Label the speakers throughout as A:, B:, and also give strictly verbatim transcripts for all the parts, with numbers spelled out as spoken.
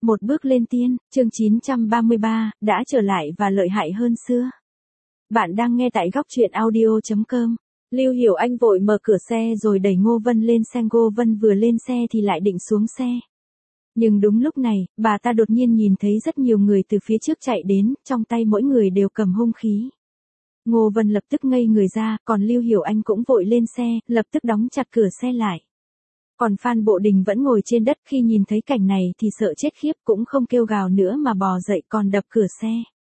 A: Một bước lên tiên, chương chín trăm ba mươi ba, đã trở lại và lợi hại hơn xưa. Bạn đang nghe tại góc truyện audio chấm com. Lưu Hiểu Anh vội mở cửa xe rồi đẩy Ngô Vân lên xe. Ngô Vân vừa lên xe thì lại định xuống xe. Nhưng đúng lúc này, bà ta đột nhiên nhìn thấy rất nhiều người từ phía trước chạy đến, trong tay mỗi người đều cầm hung khí. Ngô Vân lập tức ngây người ra, còn Lưu Hiểu Anh cũng vội lên xe, lập tức đóng chặt cửa xe lại. Còn Phan Bộ Đình vẫn ngồi trên đất, khi nhìn thấy cảnh này thì sợ chết khiếp, cũng không kêu gào nữa mà bò dậy còn đập cửa xe.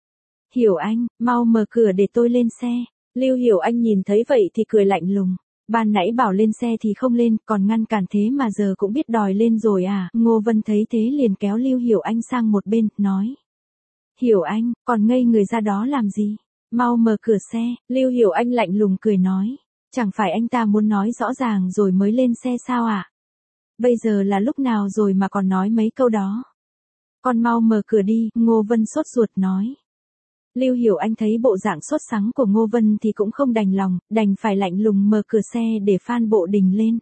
A: Hiểu Anh, mau mở cửa để tôi lên xe. Lưu Hiểu Anh nhìn thấy vậy thì cười lạnh lùng. Ban nãy bảo lên xe thì không lên, còn ngăn cản thế mà giờ cũng biết đòi lên rồi à. Ngô Vân thấy thế liền kéo Lưu Hiểu Anh sang một bên, nói. Hiểu Anh, còn ngây người ra đó làm gì? Mau mở cửa xe. Lưu Hiểu Anh lạnh lùng cười nói. Chẳng phải anh ta muốn nói rõ ràng rồi mới lên xe sao ạ? À? Bây giờ là lúc nào rồi mà còn nói mấy câu đó? Con mau mở cửa đi, Ngô Vân sốt ruột nói. Lưu Hiểu Anh thấy bộ dạng sốt sắng của Ngô Vân thì cũng không đành lòng, đành phải lạnh lùng mở cửa xe để Phan Bộ Đình lên.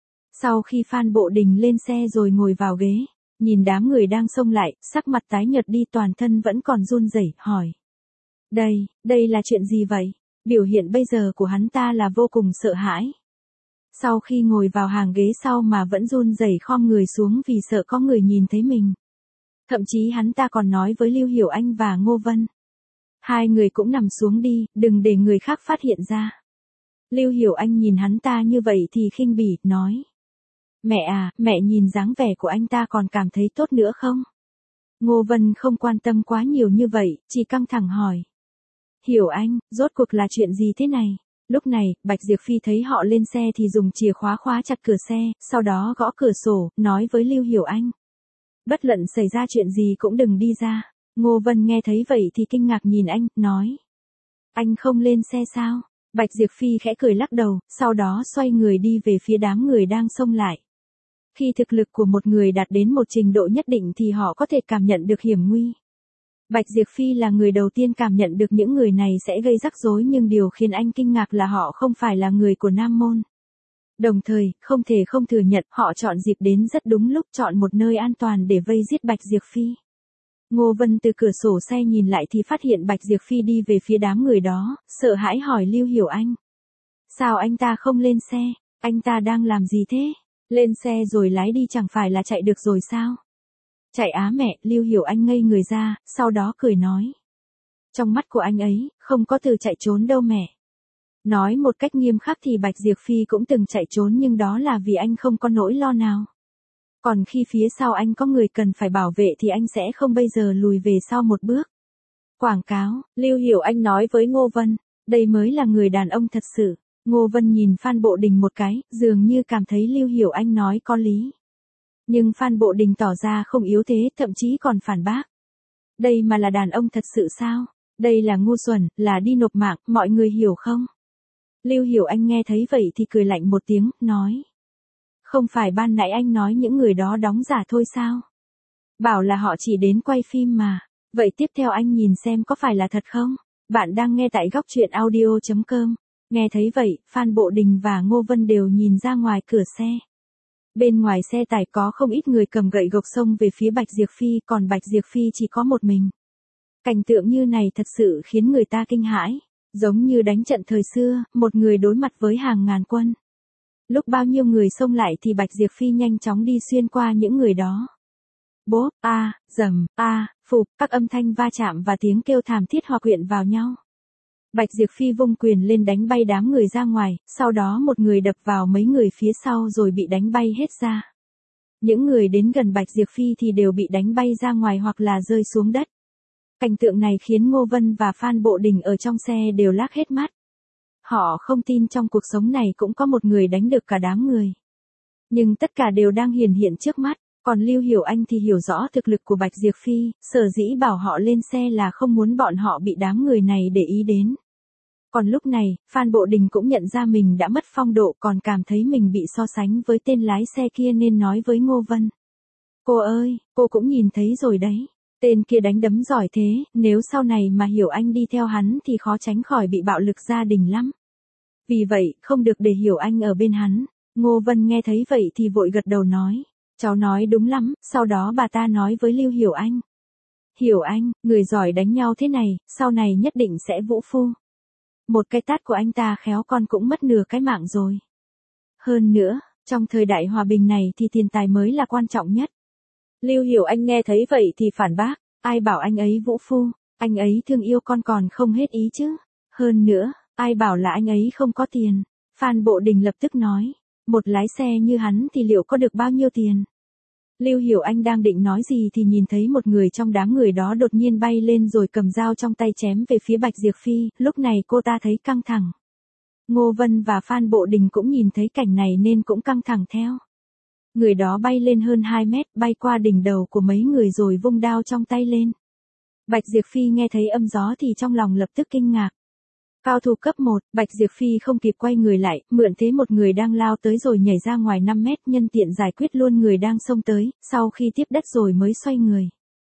A: Sau khi Phan Bộ Đình lên xe rồi ngồi vào ghế, nhìn đám người đang xông lại, sắc mặt tái nhợt đi, toàn thân vẫn còn run rẩy, hỏi. Đây, đây là chuyện gì vậy? Biểu hiện bây giờ của hắn ta là vô cùng sợ hãi. Sau khi ngồi vào hàng ghế sau mà vẫn run rẩy khom người xuống vì sợ có người nhìn thấy mình. Thậm chí hắn ta còn nói với Lưu Hiểu Anh và Ngô Vân. Hai người cũng nằm xuống đi, đừng để người khác phát hiện ra. Lưu Hiểu Anh nhìn hắn ta như vậy thì khinh bỉ, nói. Mẹ à, mẹ nhìn dáng vẻ của anh ta còn cảm thấy tốt nữa không? Ngô Vân không quan tâm quá nhiều như vậy, chỉ căng thẳng hỏi. Hiểu Anh, rốt cuộc là chuyện gì thế này? Lúc này, Bạch Diệp Phi thấy họ lên xe thì dùng chìa khóa khóa chặt cửa xe, sau đó gõ cửa sổ, nói với Lưu Hiểu Anh. Bất luận xảy ra chuyện gì cũng đừng đi ra. Ngô Vân nghe thấy vậy thì kinh ngạc nhìn anh, nói. Anh không lên xe sao? Bạch Diệp Phi khẽ cười lắc đầu, sau đó xoay người đi về phía đám người đang xông lại. Khi thực lực của một người đạt đến một trình độ nhất định thì họ có thể cảm nhận được hiểm nguy. Bạch Diệp Phi là người đầu tiên cảm nhận được những người này sẽ gây rắc rối, nhưng điều khiến anh kinh ngạc là họ không phải là người của Nam Môn. Đồng thời, không thể không thừa nhận họ chọn dịp đến rất đúng lúc, chọn một nơi an toàn để vây giết Bạch Diệp Phi. Ngô Vân từ cửa sổ xe nhìn lại thì phát hiện Bạch Diệp Phi đi về phía đám người đó, sợ hãi hỏi Lưu Hiểu Anh. Sao anh ta không lên xe? Anh ta đang làm gì thế? Lên xe rồi lái đi chẳng phải là chạy được rồi sao? Chạy á mẹ, Lưu Hiểu Anh ngây người ra, sau đó cười nói. Trong mắt của anh ấy, không có từ chạy trốn đâu mẹ. Nói một cách nghiêm khắc thì Bạch Diệp Phi cũng từng chạy trốn, nhưng đó là vì anh không có nỗi lo nào. Còn khi phía sau anh có người cần phải bảo vệ thì anh sẽ không bây giờ lùi về sau một bước. Quảng cáo, Lưu Hiểu Anh nói với Ngô Vân, đây mới là người đàn ông thật sự. Ngô Vân nhìn Phan Bộ Đình một cái, dường như cảm thấy Lưu Hiểu Anh nói có lý. Nhưng Phan Bộ Đình tỏ ra không yếu thế, thậm chí còn phản bác. Đây mà là đàn ông thật sự sao? Đây là ngu xuẩn, là đi nộp mạng, mọi người hiểu không? Lưu Hiểu Anh nghe thấy vậy thì cười lạnh một tiếng, nói. Không phải ban nãy anh nói những người đó đóng giả thôi sao? Bảo là họ chỉ đến quay phim mà. Vậy tiếp theo anh nhìn xem có phải là thật không? Bạn đang nghe tại góc truyện audio chấm com. Nghe thấy vậy, Phan Bộ Đình và Ngô Vân đều nhìn ra ngoài cửa xe. Bên ngoài xe tải có không ít người cầm gậy gộc xông về phía Bạch Diệp Phi, còn Bạch Diệp Phi chỉ có một mình. Cảnh tượng như này thật sự khiến người ta kinh hãi, giống như đánh trận thời xưa, một người đối mặt với hàng ngàn quân. Lúc bao nhiêu người xông lại thì Bạch Diệp Phi nhanh chóng đi xuyên qua những người đó. Bốp, a, dầm, a, phụp, các âm thanh va chạm và tiếng kêu thảm thiết hòa quyện vào nhau. Bạch Diệp Phi vung quyền lên đánh bay đám người ra ngoài, sau đó một người đập vào mấy người phía sau rồi bị đánh bay hết ra. Những người đến gần Bạch Diệp Phi thì đều bị đánh bay ra ngoài hoặc là rơi xuống đất. Cảnh tượng này khiến Ngô Vân và Phan Bộ Đình ở trong xe đều lác hết mắt. Họ không tin trong cuộc sống này cũng có một người đánh được cả đám người. Nhưng tất cả đều đang hiển hiện trước mắt, còn Lưu Hiểu Anh thì hiểu rõ thực lực của Bạch Diệp Phi, sở dĩ bảo họ lên xe là không muốn bọn họ bị đám người này để ý đến. Còn lúc này, Phan Bộ Đình cũng nhận ra mình đã mất phong độ, còn cảm thấy mình bị so sánh với tên lái xe kia nên nói với Ngô Vân. Cô ơi, cô cũng nhìn thấy rồi đấy. Tên kia đánh đấm giỏi thế, nếu sau này mà Hiểu Anh đi theo hắn thì khó tránh khỏi bị bạo lực gia đình lắm. Vì vậy, không được để Hiểu Anh ở bên hắn. Ngô Vân nghe thấy vậy thì vội gật đầu nói. Cháu nói đúng lắm, sau đó bà ta nói với Lưu Hiểu Anh. Hiểu Anh, người giỏi đánh nhau thế này, sau này nhất định sẽ vũ phu. Một cái tát của anh ta khéo con cũng mất nửa cái mạng rồi. Hơn nữa, trong thời đại hòa bình này thì tiền tài mới là quan trọng nhất. Lưu Hiểu Anh nghe thấy vậy thì phản bác, ai bảo anh ấy vũ phu, anh ấy thương yêu con còn không hết ý chứ. Hơn nữa, ai bảo là anh ấy không có tiền. Phan Bộ Đình lập tức nói, một lái xe như hắn thì liệu có được bao nhiêu tiền. Lưu Hiểu Anh đang định nói gì thì nhìn thấy một người trong đám người đó đột nhiên bay lên rồi cầm dao trong tay chém về phía Bạch Diệp Phi, lúc này cô ta thấy căng thẳng. Ngô Vân và Phan Bộ Đình cũng nhìn thấy cảnh này nên cũng căng thẳng theo. Người đó bay lên hơn hai mét, bay qua đỉnh đầu của mấy người rồi vung đao trong tay lên. Bạch Diệp Phi nghe thấy âm gió thì trong lòng lập tức kinh ngạc. Cao thủ cấp một, Bạch Diệp Phi không kịp quay người lại, mượn thế một người đang lao tới rồi nhảy ra ngoài năm mét, nhân tiện giải quyết luôn người đang xông tới, sau khi tiếp đất rồi mới xoay người.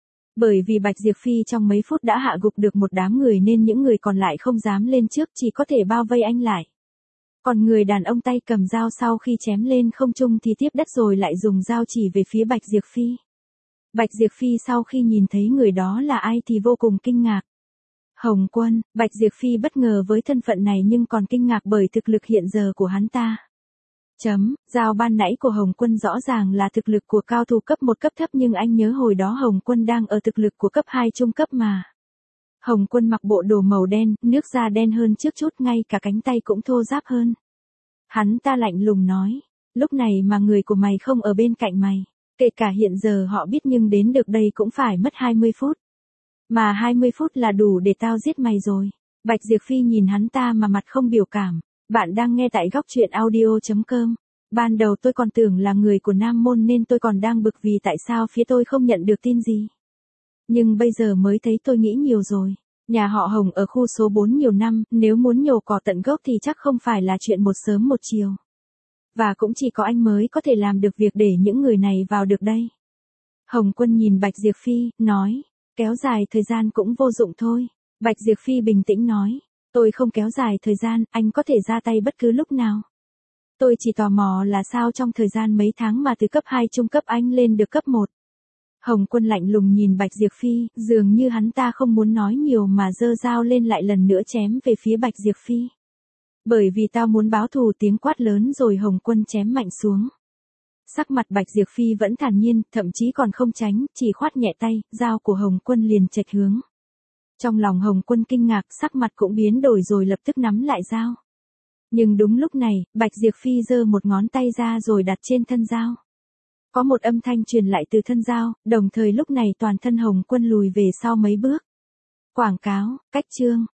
A: Bởi vì Bạch Diệp Phi trong mấy phút đã hạ gục được một đám người nên những người còn lại không dám lên trước, chỉ có thể bao vây anh lại. Còn người đàn ông tay cầm dao sau khi chém lên không trung thì tiếp đất rồi lại dùng dao chỉ về phía Bạch Diệp Phi. Bạch Diệp Phi sau khi nhìn thấy người đó là ai thì vô cùng kinh ngạc. Hồng Quân, Bạch Diệp Phi bất ngờ với thân phận này nhưng còn kinh ngạc bởi thực lực hiện giờ của hắn ta. Chấm, dao ban nãy của Hồng Quân rõ ràng là thực lực của cao thủ cấp một cấp thấp nhưng anh nhớ hồi đó Hồng Quân đang ở thực lực của cấp hai trung cấp mà. Hồng Quân mặc bộ đồ màu đen, nước da đen hơn trước chút, ngay cả cánh tay cũng thô ráp hơn. Hắn ta lạnh lùng nói, lúc này mà người của mày không ở bên cạnh mày, kể cả hiện giờ họ biết nhưng đến được đây cũng phải mất hai mươi phút. Mà hai mươi phút là đủ để tao giết mày rồi. Bạch Diệp Phi nhìn hắn ta mà mặt không biểu cảm. Bạn đang nghe tại góc truyện audio chấm com. Ban đầu tôi còn tưởng là người của Nam Môn nên tôi còn đang bực vì tại sao phía tôi không nhận được tin gì. Nhưng bây giờ mới thấy tôi nghĩ nhiều rồi. Nhà họ Hồng ở khu số bốn nhiều năm, nếu muốn nhổ cỏ tận gốc thì chắc không phải là chuyện một sớm một chiều. Và cũng chỉ có anh mới có thể làm được việc để những người này vào được đây. Hồng Quân nhìn Bạch Diệp Phi, nói. Kéo dài thời gian cũng vô dụng thôi. Bạch Diệp Phi bình tĩnh nói. Tôi không kéo dài thời gian, anh có thể ra tay bất cứ lúc nào. Tôi chỉ tò mò là sao trong thời gian mấy tháng mà từ cấp hai trung cấp anh lên được cấp một. Hồng Quân lạnh lùng nhìn Bạch Diệp Phi, dường như hắn ta không muốn nói nhiều mà giơ dao lên lại lần nữa chém về phía Bạch Diệp Phi. Bởi vì tao muốn báo thù, tiếng quát lớn rồi Hồng Quân chém mạnh xuống. Sắc mặt Bạch Diệp Phi vẫn thản nhiên, thậm chí còn không tránh, chỉ khoát nhẹ tay, dao của Hồng Quân liền chệch hướng. Trong lòng Hồng Quân kinh ngạc, sắc mặt cũng biến đổi rồi lập tức nắm lại dao. Nhưng đúng lúc này, Bạch Diệp Phi giơ một ngón tay ra rồi đặt trên thân dao. Có một âm thanh truyền lại từ thân dao, đồng thời lúc này toàn thân Hồng Quân lùi về sau mấy bước. Quảng cáo, cách chương,